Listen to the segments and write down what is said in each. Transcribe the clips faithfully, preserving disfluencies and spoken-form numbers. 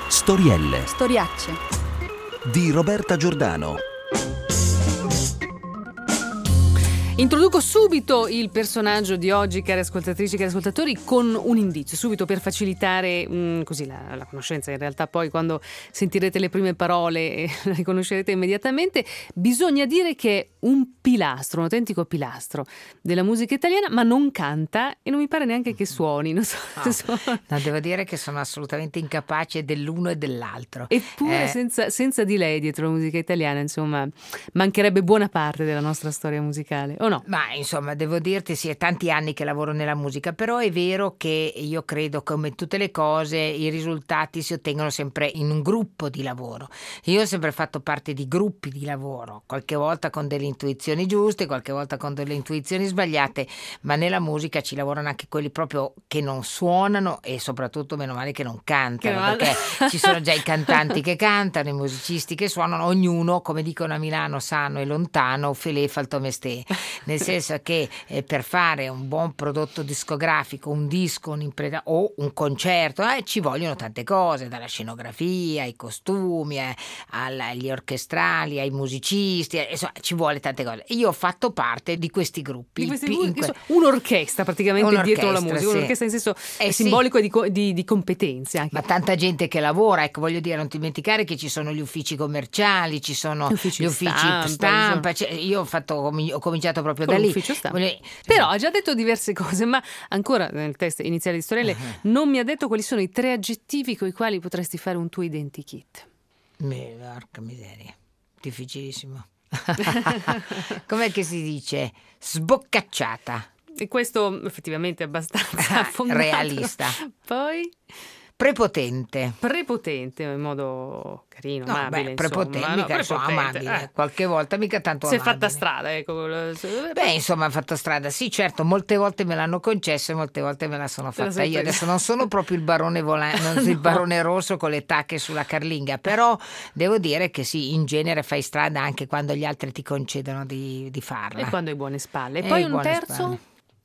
Storielle Storiacce di Roberta Giordano. Introduco subito il personaggio di oggi, cari ascoltatrici e cari ascoltatori, con un indizio, subito per facilitare mh, così la, la conoscenza. In realtà poi quando sentirete le prime parole eh, la riconoscerete immediatamente. Bisogna dire che è un pilastro, un autentico pilastro della musica italiana, ma non canta e non mi pare neanche che suoni. Non so, No, so. no, devo dire che sono assolutamente incapace dell'uno e dell'altro. Eppure Eh, senza, senza di lei dietro la musica italiana, insomma, mancherebbe buona parte della nostra storia musicale, o no? Ma insomma, devo dirti, sì, è tanti anni che lavoro nella musica, però è vero che io credo, come tutte le cose, i risultati si ottengono sempre in un gruppo di lavoro. Io ho sempre fatto parte di gruppi di lavoro, qualche volta con delle intuizioni giuste, qualche volta con delle intuizioni sbagliate, ma nella musica ci lavorano anche quelli proprio che non suonano e soprattutto meno male che non cantano, Che male. perché ci sono già i cantanti che cantano, i musicisti che suonano, ognuno, come dicono a Milano, sano e lontano, felé falto mestè. Nel senso che eh, per fare un buon prodotto discografico, un disco, un'impresa o un concerto, eh, ci vogliono tante cose, dalla scenografia, ai costumi, eh, alla- agli orchestrali, ai musicisti, eh, insomma ci vuole tante cose. Io ho fatto parte di questi gruppi. Di questi Pi- due- in que- che sono un'orchestra praticamente Un'orchestra, dietro la musica, sì. un'orchestra in senso Eh, sì. simbolico e di, co- di- di competenze anche. Ma tanta gente che lavora, ecco, voglio dire, non ti dimenticare che ci sono gli uffici commerciali, ci sono Gli uffici gli uffici stampa, stampa, cioè, io ho, fatto, ho cominciato proprio Con da lì. l'ufficio stampa. Voglio- Però ha già detto diverse cose, ma ancora nel test iniziale di Storielle non mi ha detto quali sono i tre aggettivi con i quali potresti fare un tuo identikit. Mi- Porca miseria, difficilissimo. Com'è che si dice? Sboccacciata, E questo effettivamente è abbastanza Ah, affondato. realista. Poi prepotente. prepotente in modo carino, No, amabile, beh, insomma. prepotente, No, mica sono prepotente, amabile. eh. Qualche volta mica tanto Si è amabile. fatta strada, ecco. quello- Beh, insomma, ha fatto strada. Sì, certo, molte volte me l'hanno concesso e molte volte me la sono Te la fatta sei io. presa. Adesso non sono proprio il barone volante, non sono il No. barone rosso con le tacche sulla carlinga, però devo dire che sì, in genere fai strada anche quando gli altri ti concedono di, di farla. E quando hai buone spalle. E E poi un buone terzo? spalle.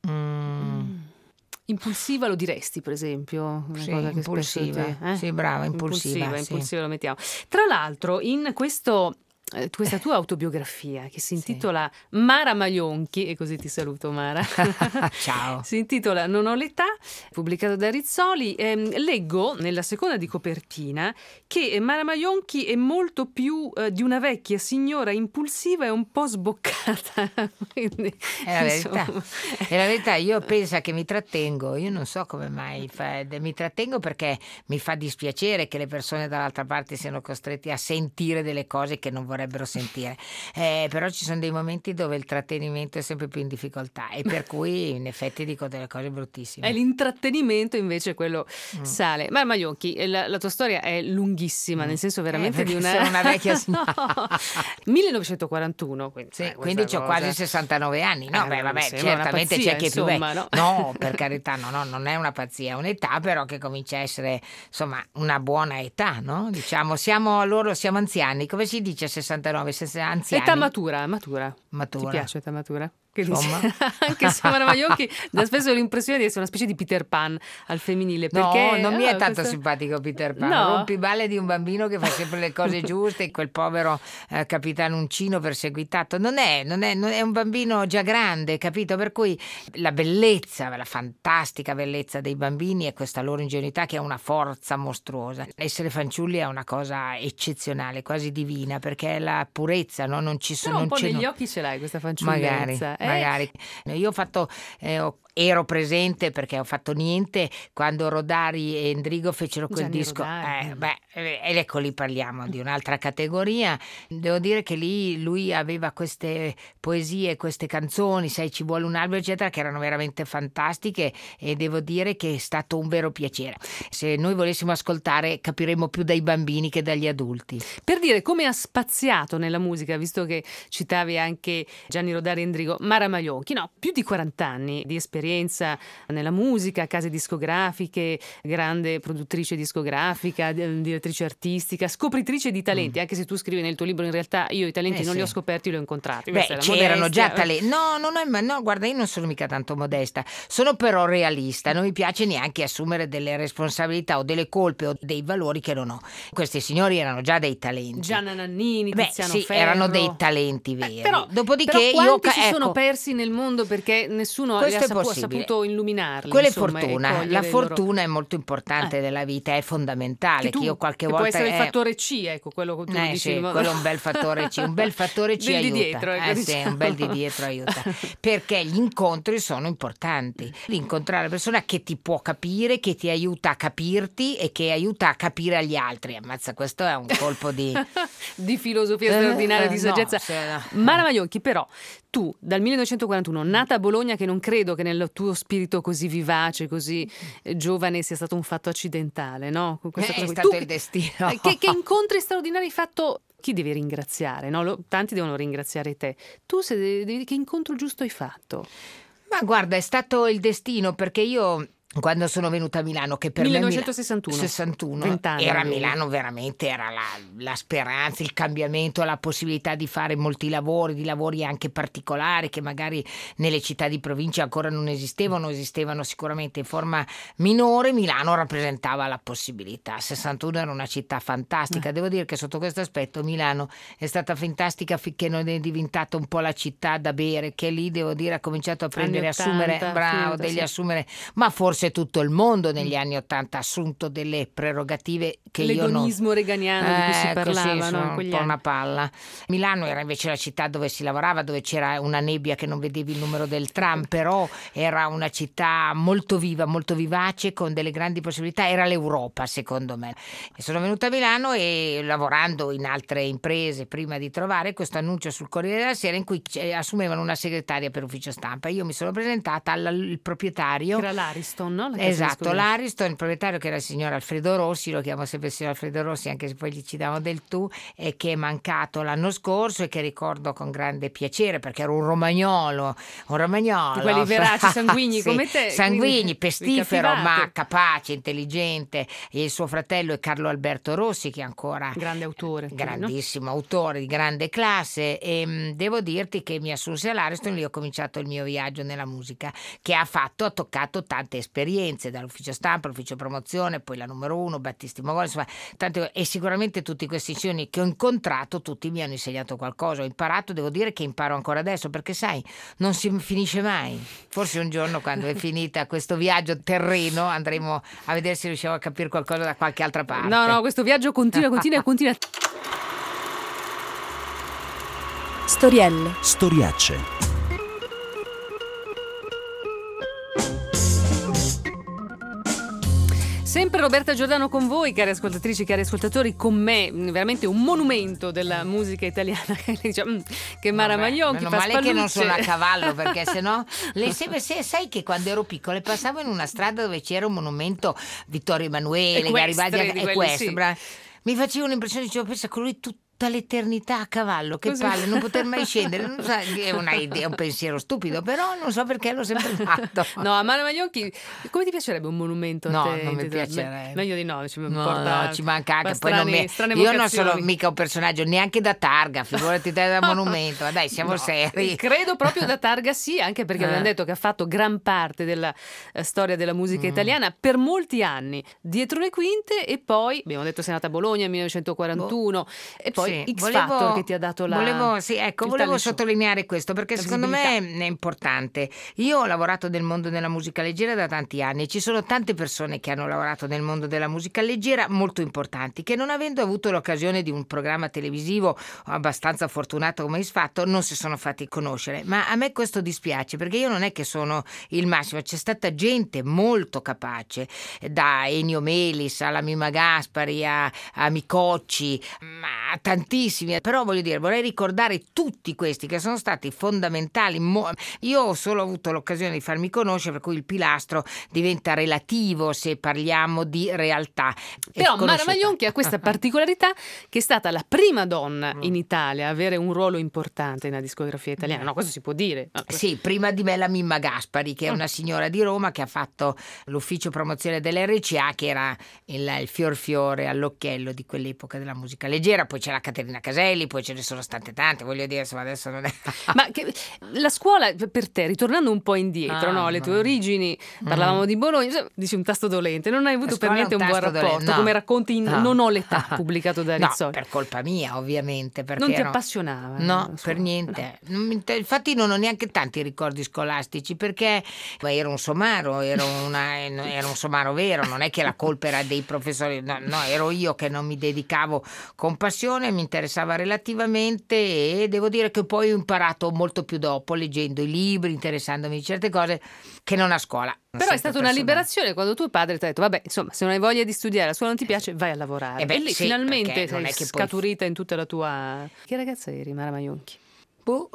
Mm, Impulsiva lo diresti, per esempio? Una Sì, cosa che impulsiva. spesso ti- eh? Sì, brava, impulsiva, Impulsiva, sì. impulsiva lo mettiamo. Tra l'altro, in questo, eh, questa tua autobiografia che si intitola Mara Maionchi, e così ti saluto Mara. Ciao. Si intitola Non ho l'età, pubblicato da Rizzoli. Ehm, leggo nella seconda di copertina che Mara Maionchi è molto più eh, di una vecchia signora impulsiva e un po' sboccata. Quindi, È la verità, insomma, è la verità. Io penso che mi trattengo, io non so come mai fa- mi trattengo, perché mi fa dispiacere che le persone dall'altra parte siano costrette a sentire delle cose che non vorrebbero sentire. Eh, però ci sono dei momenti dove il trattenimento è sempre più in difficoltà e per cui in effetti dico delle cose bruttissime. È l'intrattenimento invece quello Mm. sale. Ma Maionchi, la, la tua storia è lunghissima, nel senso veramente Eh, di perché una... sono una vecchia No. signora. millenovecentoquarantuno, quindi, Sì, eh, quindi questa ho cosa- quasi sessantanove anni. No, Eh, beh, non vabbè, mi sembra una certamente pazzia, c'è chi è più insomma, vecchio. no? No, per carità, no, no, non è una pazzia, è un'età però che comincia a essere, insomma, una buona età, no? Diciamo, siamo loro, siamo anziani. Come si dice sessantanove? Sess- anziani? Età matura, matura. Matura. Ti piace età matura? Che Insomma. dici? Anche se Mara Maionchi dà spesso l'impressione di essere una specie di Peter Pan al femminile. No, Perché, non mi è ah, tanto questa- simpatico Peter Pan. No? Rompiballe di un bambino che fa sempre le cose giuste, quel povero eh, capitano Uncino perseguitato. Non è, non è, non è un bambino già grande, capito? Per cui la bellezza, la fantastica bellezza dei bambini è questa loro ingenuità che è una forza mostruosa. Essere fanciulli è una cosa eccezionale, quasi divina, perché è la purezza, no? Non ci sono. Però un non po' c'è negli no- occhi ce l'hai questa Magari, fanciullezza. eh? magari. Io ho fatto, eh, ho- ero presente perché ho fatto niente quando Rodari e Endrigo fecero quel Gianni disco. Rodari. Eh, beh, eh, ed ecco lì parliamo di un'altra categoria. Devo dire che lì lui aveva queste poesie, queste canzoni, sai, ci vuole un albero, eccetera, che erano veramente fantastiche e devo dire che è stato un vero piacere. Se noi volessimo ascoltare capiremmo più dai bambini che dagli adulti. Per dire come ha spaziato nella musica, visto che citavi anche Gianni Rodari e Endrigo, Mara Maionchi, no, più di quaranta anni di esperienza esperienza nella musica, case discografiche, grande produttrice discografica, direttrice artistica, scopritrice di talenti, mm. anche se tu scrivi nel tuo libro in realtà io i talenti eh non sì. li ho scoperti, li ho incontrati. Beh, c'erano già talenti. No, no, no, no, guarda, io non sono mica tanto modesta, sono però realista, non mi piace neanche assumere delle responsabilità o delle colpe o dei valori che non ho. Questi signori erano già dei talenti. Gianna Nannini, Beh, Tiziano sì, Ferro. erano dei talenti veri. Eh, però, Dopodiché però quanti io si ecco, sono persi nel mondo perché nessuno ha, sapu- ha saputo illuminarli. Quella è insomma, fortuna. La fortuna loro... è molto importante eh. nella vita, è fondamentale. Che, tu, che io qualche che volta può essere è... il fattore C, ecco, quello che tu eh, dici. Sì, modo... quello è un bel fattore C, un bel fattore C aiuta. Di dietro, ecco, eh, diciamo. Sì, un bel di dietro aiuta. Perché gli incontri sono importanti. L'incontrare la persona che ti può capire, che ti aiuta a capirti e che aiuta a capire agli altri. Ammazza, questo è un colpo di... di filosofia straordinaria, di saggezza. No, se no. Mara Maionchi, però, tu dal millenovecentoquarantuno, nata a Bologna, che non credo che nel tuo spirito così vivace, così eh, giovane sia stato un fatto accidentale, no? Questa È cosa stato tu, il destino. Eh, che, che incontri straordinari hai fatto? Chi devi ringraziare? No? Lo, tanti devono ringraziare te. Tu se devi, che incontro giusto hai fatto? Ma guarda, è stato il destino, perché io... Quando sono venuta a Milano, che per millenovecentosessantuno, me sessantuno, vent'anni, era avevi. Milano veramente, era la, la speranza, il cambiamento, la possibilità di fare molti lavori, di lavori anche particolari che magari nelle città di provincia ancora non esistevano, esistevano sicuramente in forma minore. Milano rappresentava la possibilità. sessantuno era una città fantastica. Devo dire che sotto questo aspetto Milano è stata fantastica finché non è diventata un po' la città da bere, che lì devo dire ha cominciato a prendere, assumere, bravo, degli assumere, ma forse tutto il mondo negli anni Ottanta ha assunto delle prerogative che io non... L'egonismo reganiano eh, di cui si parlava, sì, no, in un quegli po' anni. una palla. Milano era invece la città dove si lavorava, dove c'era una nebbia che non vedevi il numero del tram, però era una città molto viva, molto vivace, con delle grandi possibilità. Era l'Europa, secondo me. E sono venuta a Milano e lavorando in altre imprese prima di trovare questo annuncio sul Corriere della Sera in cui assumevano una segretaria per ufficio stampa. Io mi sono presentata al, al proprietario. Era l'Ariston, no? La Esatto, l'Ariston, il proprietario, che era il signor Alfredo Rossi, lo chiamo sempre il signor Alfredo Rossi anche se poi gli ci davano del tu, e che è mancato l'anno scorso e che ricordo con grande piacere perché era un romagnolo, un romagnolo. Di quelli veraci, sanguigni sì, come te. Sanguigni, pestifero, ma capace, intelligente. E il suo fratello è Carlo Alberto Rossi, che è ancora... Grande autore. Grandissimo no? autore di grande classe. E mh, devo dirti che mi assunse all'Ariston, lì ho cominciato il mio viaggio nella musica, che ha fatto, ha toccato tante esperienze, dall'ufficio stampa, l'ufficio promozione, poi la numero uno, Battisti Mogol, insomma, tante, e sicuramente tutti questi insigniti che ho incontrato, tutti mi hanno insegnato qualcosa, ho imparato, devo dire che imparo ancora adesso, perché sai, non si finisce mai. Forse un giorno, quando è finita questo viaggio terreno, andremo a vedere se riusciamo a capire qualcosa da qualche altra parte. No, no, questo viaggio continua, continua e continua. Storielle. Storiacce. Sempre Roberta Giordano con voi, cari ascoltatrici, cari ascoltatori, con me, veramente un monumento della musica italiana, che dice, mm, che Mara Maionchi fa male spallucce. Che non sono a cavallo, perché sennò le sempre, se, sai che quando ero piccola passavo in una strada dove c'era un monumento Vittorio Emanuele, Garibaldi e questo, sì. Mi faceva un'impressione, dicevo, pensa con lui tutto l'eternità a cavallo, che Così. palle, non poter mai scendere. Non so, è una idea, un pensiero stupido, però non so perché l'ho sempre fatto. No, a Mara Maionchi, come ti piacerebbe un monumento a no, te? non mi piacerebbe. Meglio di no, ci, no, porta, no, ci manca anche. Poi strani, non mi... strane Io non vocazioni. sono mica un personaggio neanche da targa, figurati te da monumento. Dai, siamo no, seri. Credo proprio da targa sì, anche perché eh. abbiamo detto che ha fatto gran parte della eh, storia della musica mm. italiana per molti anni, dietro le quinte, e poi abbiamo detto sei nata a Bologna nel millenovecentoquarantuno oh. e poi sì. X Volevo... Factor che ti ha dato la volevo, sì, ecco, volevo sottolineare questo perché secondo me è importante. Io ho lavorato nel mondo della musica leggera da tanti anni, ci sono tante persone che hanno lavorato nel mondo della musica leggera molto importanti, che non avendo avuto l'occasione di un programma televisivo abbastanza fortunato come X Factor non si sono fatti conoscere, ma a me questo dispiace perché io non è che sono il massimo, c'è stata gente molto capace, da Ennio Melis alla Mima Gaspari a, a Micocci, ma tantissimi, però voglio dire, vorrei ricordare tutti questi che sono stati fondamentali. Io ho solo avuto l'occasione di farmi conoscere, per cui il pilastro diventa relativo se parliamo di realtà. Però Mara Maionchi ha questa particolarità che è stata la prima donna in Italia a avere un ruolo importante nella discografia italiana. No, questo si può dire. Sì, prima di me la Mimma Gaspari, che è una signora di Roma che ha fatto l'ufficio promozione dell'R C A, che era il, il fior fiore all'occhiello di quell'epoca della musica leggera. Poi c'è la Caterina Caselli, poi ce ne sono state tante, voglio dire, insomma, adesso non è... Ma che, la scuola per te, ritornando un po' indietro, ah, no? Le tue origini, parlavamo mm. di Bologna, dici un tasto dolente, non hai avuto per niente un, un buon rapporto, no. Come racconti in no. Non ho l'età, pubblicato da Rizzoli. No, per colpa mia, ovviamente. Perché non ti ero... appassionava? No, non so. Per niente. No. Infatti non ho neanche tanti ricordi scolastici, perché ero un somaro, ero, una, ero un somaro vero, non è che la colpa era dei professori, no, no, ero io che non mi dedicavo con passione, mi interessava relativamente, e devo dire che poi ho imparato molto più dopo, leggendo i libri, interessandomi di certe cose, che non a scuola. Però è stata una liberazione quando tuo padre ti ha detto vabbè, insomma, se non hai voglia di studiare, la scuola non ti piace, vai a lavorare. Eh beh, e lì sì, finalmente sei che scaturita poi... in tutta la tua... Che ragazza eri, Mara Maionchi? Boh,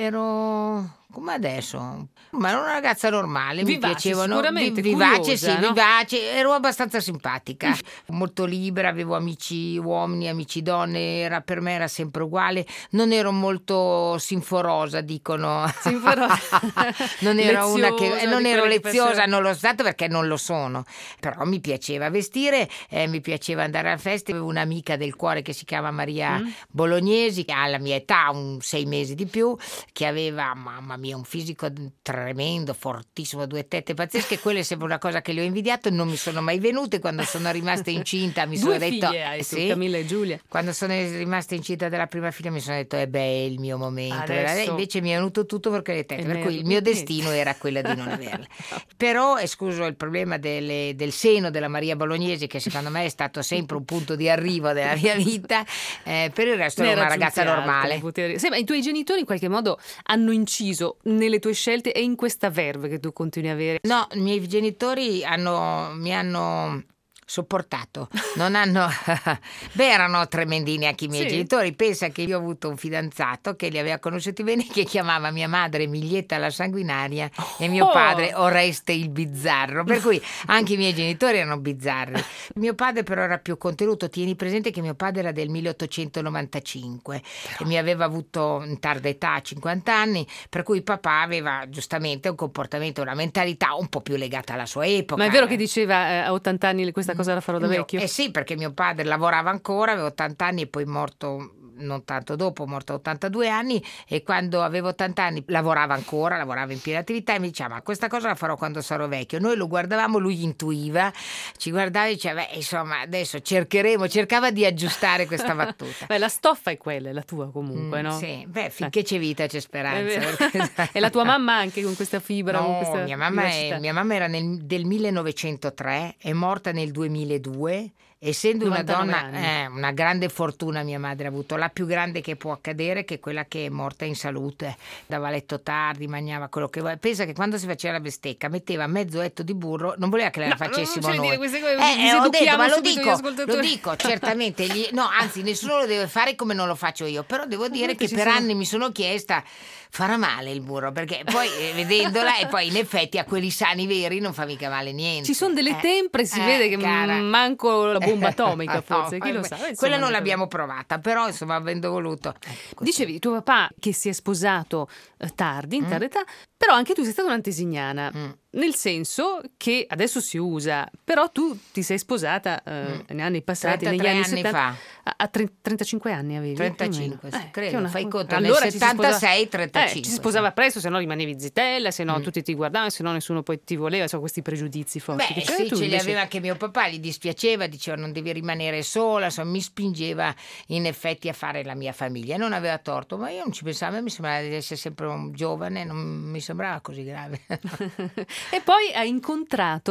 ero come adesso, ma ero una ragazza normale, vivace, mi piacevano, sicuramente vi, vivace, curiosa, sì, no? vivace, ero abbastanza simpatica, molto libera, avevo amici uomini, amici donne, era, per me era sempre uguale, non ero molto sinforosa, dicono. Sinforosa. non ero una che eh, non ero leziosa, faceva... non lo stato perché non lo sono, però mi piaceva vestire, eh, mi piaceva andare a feste, avevo un'amica del cuore che si chiama Maria mm. Bolognesi, che ha la mia età, un sei mesi di più, che aveva, mamma mia, un fisico tremendo, fortissimo, due tette pazzesche. Quella è sempre una cosa che le ho invidiato, non mi sono mai venute. Quando sono rimasta incinta mi sono due detto figlie hai tu, sì, Camilla e Giulia. Quando sono rimasta incinta della prima figlia mi sono detto eh beh, è il mio momento. Adesso... invece mi è venuto tutto perché le tette, per ne... cui il mio destino era quello di non averle. Però escluso il problema delle, del seno della Maria Bolognesi, che secondo me è stato sempre un punto di arrivo della mia vita, eh, per il resto ero una ragazza normale. Sì, ma i tuoi genitori in qualche modo hanno inciso nelle tue scelte e in questa verve che tu continui a avere? No, i miei genitori hanno, mi hanno sopportato, non hanno beh, erano tremendini anche i miei sì. genitori. Pensa che io ho avuto un fidanzato che li aveva conosciuti bene, che chiamava mia madre Miglietta la sanguinaria oh. e mio padre Oreste il bizzarro, per cui anche i miei genitori erano bizzarri. Mio padre però era più contenuto. Tieni presente che mio padre era del milleottocentonovantacinque però... e mi aveva avuto in tarda età, cinquanta anni, per cui papà aveva giustamente un comportamento, una mentalità un po' più legata alla sua epoca. Ma è vero che diceva eh, a ottanta anni questa cosa la farò da mio, vecchio? Eh sì, perché mio padre lavorava ancora, aveva ottanta anni e poi morto non tanto dopo, morto a ottantadue anni, e quando avevo ottanta anni lavorava ancora, lavorava in piena attività, e mi diceva ma questa cosa la farò quando sarò vecchio. Noi lo guardavamo, lui intuiva, ci guardava e diceva beh, insomma adesso cercheremo, cercava di aggiustare questa battuta. Beh, la stoffa è quella, è la tua comunque, mm, no? Sì, beh, finché c'è vita c'è speranza. Perché... e la tua mamma anche con questa fibra? No, con questa mia, mamma è, mia mamma era nel, del millenovecentotre, è morta nel duemiladue. Essendo una donna, eh, una grande fortuna mia madre ha avuto, la più grande che può accadere, che è quella che è morta in salute, dava a letto tardi, mangiava quello che voleva. Pensa che quando si faceva la bistecca metteva mezzo etto di burro, non voleva che la no, facessimo non noi. Dire queste cose, eh, eh, ho detto, ma lo dico, lo dico certamente, gli, no, anzi nessuno lo deve fare come non lo faccio io, però devo dire che per sono... anni mi sono chiesta farà male il burro, perché poi eh, vedendola e poi in effetti a quelli sani veri non fa mica male niente. Ci sono delle eh, tempre, si eh, vede che cara. manco la bomba atomica forse, no, chi lo sa. Insomma, quella non l'abbiamo provata, però insomma avendo voluto. Ecco, dicevi tuo papà che si è sposato eh, tardi, in mm. tarda età, però anche tu sei stata un'antesignana. Mm. Nel senso che adesso si usa, però tu ti sei sposata eh, mm. negli anni passati, negli anni, anni settanta, fa. A, a trentacinque anni avevi? trentacinque, sì, eh, credo, una... fai conto, allora nel settantasei trentacinque. Eh, ci si sposava presto, se no rimanevi zitella, se no mm. tutti ti guardavano, se no nessuno poi ti voleva, so questi pregiudizi forti. Beh, che sì, tu ce li invece... aveva anche mio papà, gli dispiaceva, diceva non devi rimanere sola, insomma mi spingeva in effetti a fare la mia famiglia, non aveva torto, ma io non ci pensavo, mi sembrava di essere sempre un giovane, non mi sembrava così grave. E poi hai incontrato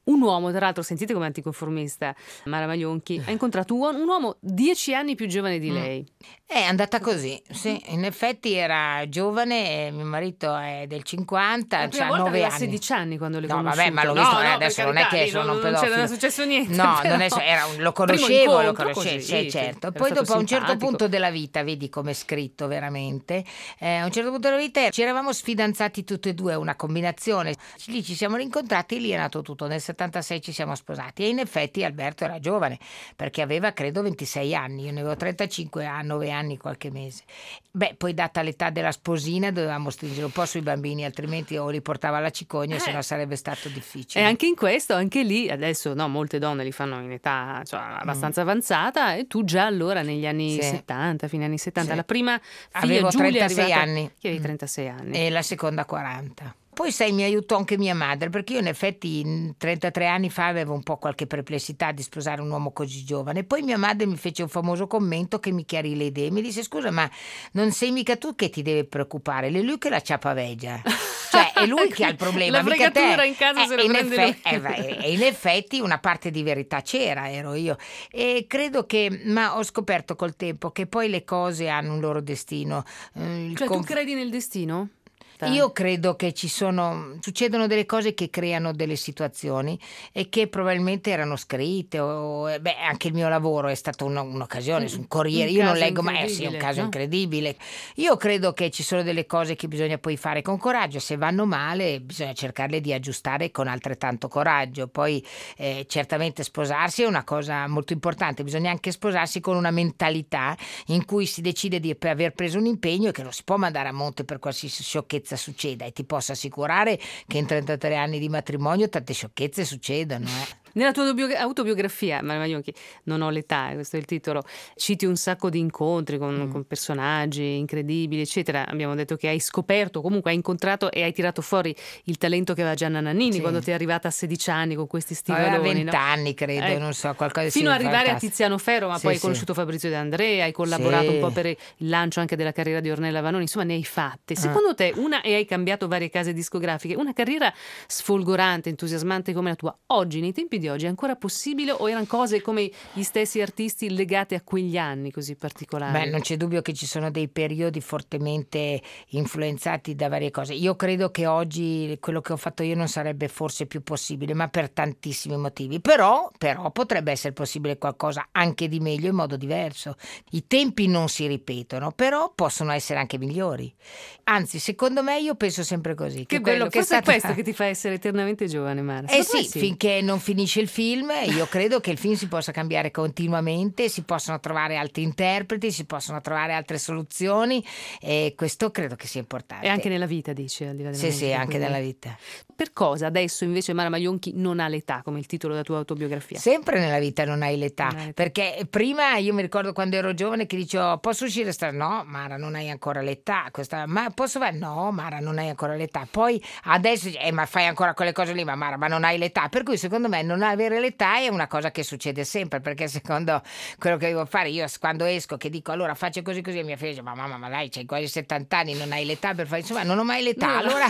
Un uomo, tra l'altro, sentite come anticonformista Mara Maglionchi, ha incontrato un, un uomo dieci anni più giovane di lei. È andata così, sì, in effetti era giovane, mio marito è del cinquanta, c'ha nove aveva anni. sedici anni quando le No, conosciuto. vabbè, ma l'ho visto, no, eh, no, adesso per non è carità, che sono non, un non pedofilo. c'era successo niente. No, però. non è, era un- lo Primo conoscevo, lo incontro, conoscevo, così, sì, certo. era Poi stato dopo a un certo simpatico. punto della vita, vedi come è scritto veramente, eh, a un certo punto della vita ci eravamo sfidanzati tutti e due, una combinazione. Lì ci siamo rincontrati e lì è nato tutto. Nel settantasei ci siamo sposati e in effetti Alberto era giovane perché aveva credo ventisei anni, io ne avevo trentacinque, a nove anni qualche mese. Beh, poi data l'età della sposina dovevamo stringere un po' sui bambini, altrimenti o li portava alla cicogna, Eh. se no sarebbe stato difficile. E anche in questo, anche lì, adesso no, molte donne li fanno in età cioè, abbastanza avanzata e tu già allora negli anni Sì. settanta, fine anni settanta, Sì. la prima figlia Avevo Giulia è trentasei arrivata- anni. Che avevi trentasei anni. E la seconda quaranta. Poi sai, mi aiutò anche mia madre, perché io in effetti mh, trentatré anni fa avevo un po' qualche perplessità di sposare un uomo così giovane. Poi mia madre mi fece un famoso commento che mi chiarì le idee. Mi disse: scusa, ma non sei mica tu che ti deve preoccupare, è lui che la ciapavegia. Cioè è lui che ha il problema, La mica te. fregatura in casa se lo in prende effe- lui. eh, va- E in effetti una parte di verità c'era, ero io. E credo che, ma ho scoperto col tempo che poi le cose hanno un loro destino. Eh, il Cioè tu conf- credi nel destino? Io credo che ci sono, succedono delle cose che creano delle situazioni e che probabilmente erano scritte o, beh, anche il mio lavoro è stata una- un'occasione su un Corriere, Un io non caso leggo mai, eh sì, è un incredibile, caso no? incredibile. Io credo che ci sono delle cose che bisogna poi fare con coraggio, se vanno male bisogna cercarle di aggiustare con altrettanto coraggio. Poi eh, certamente sposarsi è una cosa molto importante, bisogna anche sposarsi con una mentalità in cui si decide di aver preso un impegno e che non si può mandare a monte per qualsiasi sciocchezza succeda, e ti posso assicurare che in trentatré anni di matrimonio tante sciocchezze succedono. Eh. Nella tua bio- autobiografia, Mara Maglionchi, Non ho l'età, questo è il titolo, citi un sacco di incontri con, Mm. con personaggi incredibili, eccetera. Abbiamo detto che hai scoperto, comunque hai incontrato e hai tirato fuori il talento che aveva Gianna Nannini Sì. quando ti è arrivata a sedici anni con questi Aveva stivaloni. no? vent'anni credo, Ecco. non so, qualcosa di Fino ad sì, arrivare a fantastico. Tiziano Ferro, ma Sì, poi hai sì. conosciuto Fabrizio De André, hai collaborato Sì. un po' per il lancio anche della carriera di Ornella Vanoni, insomma ne hai fatte. Secondo te, una, e hai cambiato varie case discografiche, una carriera sfolgorante, entusiasmante come la tua, oggi, nei tempi di oggi, è ancora possibile o erano cose come gli stessi artisti legate a quegli anni così particolari? Beh, non c'è dubbio che ci sono dei periodi fortemente influenzati da varie cose. Io credo che oggi quello che ho fatto io non sarebbe forse più possibile, ma per tantissimi motivi. Però, però potrebbe essere possibile qualcosa anche di meglio in modo diverso. I tempi non si ripetono, però possono essere anche migliori. Anzi, secondo me io penso sempre così. Che Che quello bello, che è forse è stato... questo che ti fa essere eternamente giovane, Mara. Eh Secondo sì, me finché non finisce il film, io credo che il film si possa cambiare continuamente, si possono trovare altri interpreti, si possono trovare altre soluzioni e questo credo che sia importante. E anche nella vita, dici, al di là della Sì, sì, musica, anche quindi. nella vita. Per cosa adesso invece Mara Maglionchi non ha l'età, come il titolo della tua autobiografia? Sempre nella vita non hai l'età, Non hai l'età. perché prima io mi ricordo quando ero giovane che dicevo posso uscire stasera? No, Mara non hai ancora l'età. Questa... Ma posso fare? No, Mara non hai ancora l'età. Poi adesso eh, ma fai ancora quelle cose lì, ma Mara ma non hai l'età. Per cui secondo me non avere l'età è una cosa che succede sempre, perché secondo quello che devo fare io quando esco che dico allora faccio così così e mia figlia dice ma mamma ma dai c'hai quasi settanta anni, non hai l'età per fare, insomma non ho mai l'età. No, no. Allora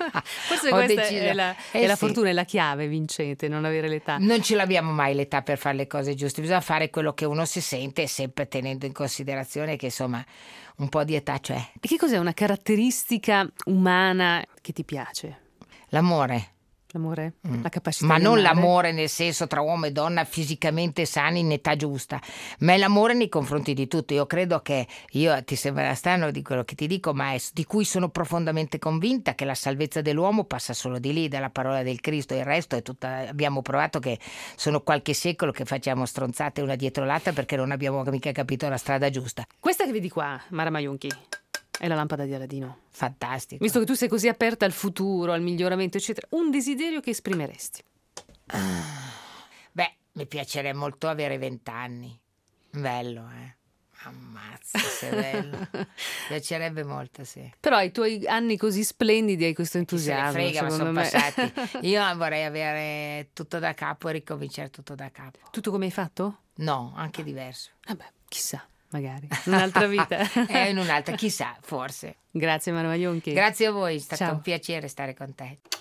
Forse ho questa deciso- è la, Eh è la sì. fortuna, è la chiave vincente, non avere l'età. Non ce l'abbiamo mai l'età per fare le cose giuste, bisogna fare quello che uno si sente, sempre tenendo in considerazione che insomma un po' di età c'è. E che cos'è una caratteristica umana che ti piace? L'amore. L'amore? La capacità Ma di non amare? l'amore nel senso tra uomo e donna fisicamente sani in età giusta, ma è l'amore nei confronti di tutto. Io credo che, io ti sembra strano di quello che ti dico, ma è di cui sono profondamente convinta che la salvezza dell'uomo passa solo di lì, dalla parola del Cristo. Il resto è tutta, abbiamo provato che sono qualche secolo che facciamo stronzate una dietro l'altra perché non abbiamo mica capito la strada giusta. Questa che vedi qua, Mara Maglionchi, è la lampada di Aladino. Fantastico. Visto che tu sei così aperta al futuro, al miglioramento, eccetera, un desiderio che esprimeresti? Beh, mi piacerebbe molto avere vent'anni. Bello, eh? Ammazza, se è bello. Piacerebbe molto, sì. Però ai tuoi anni così splendidi hai questo Chi se ne entusiasmo, frega, ma secondo sono me. passati. Io vorrei avere tutto da capo e ricominciare tutto da capo. Tutto come hai fatto? No, anche diverso. Vabbè, chissà, magari. Un'altra vita. È in un'altra, chissà, forse. Grazie Mara Maglionchi. Grazie a voi, è stato Ciao. un piacere stare con te.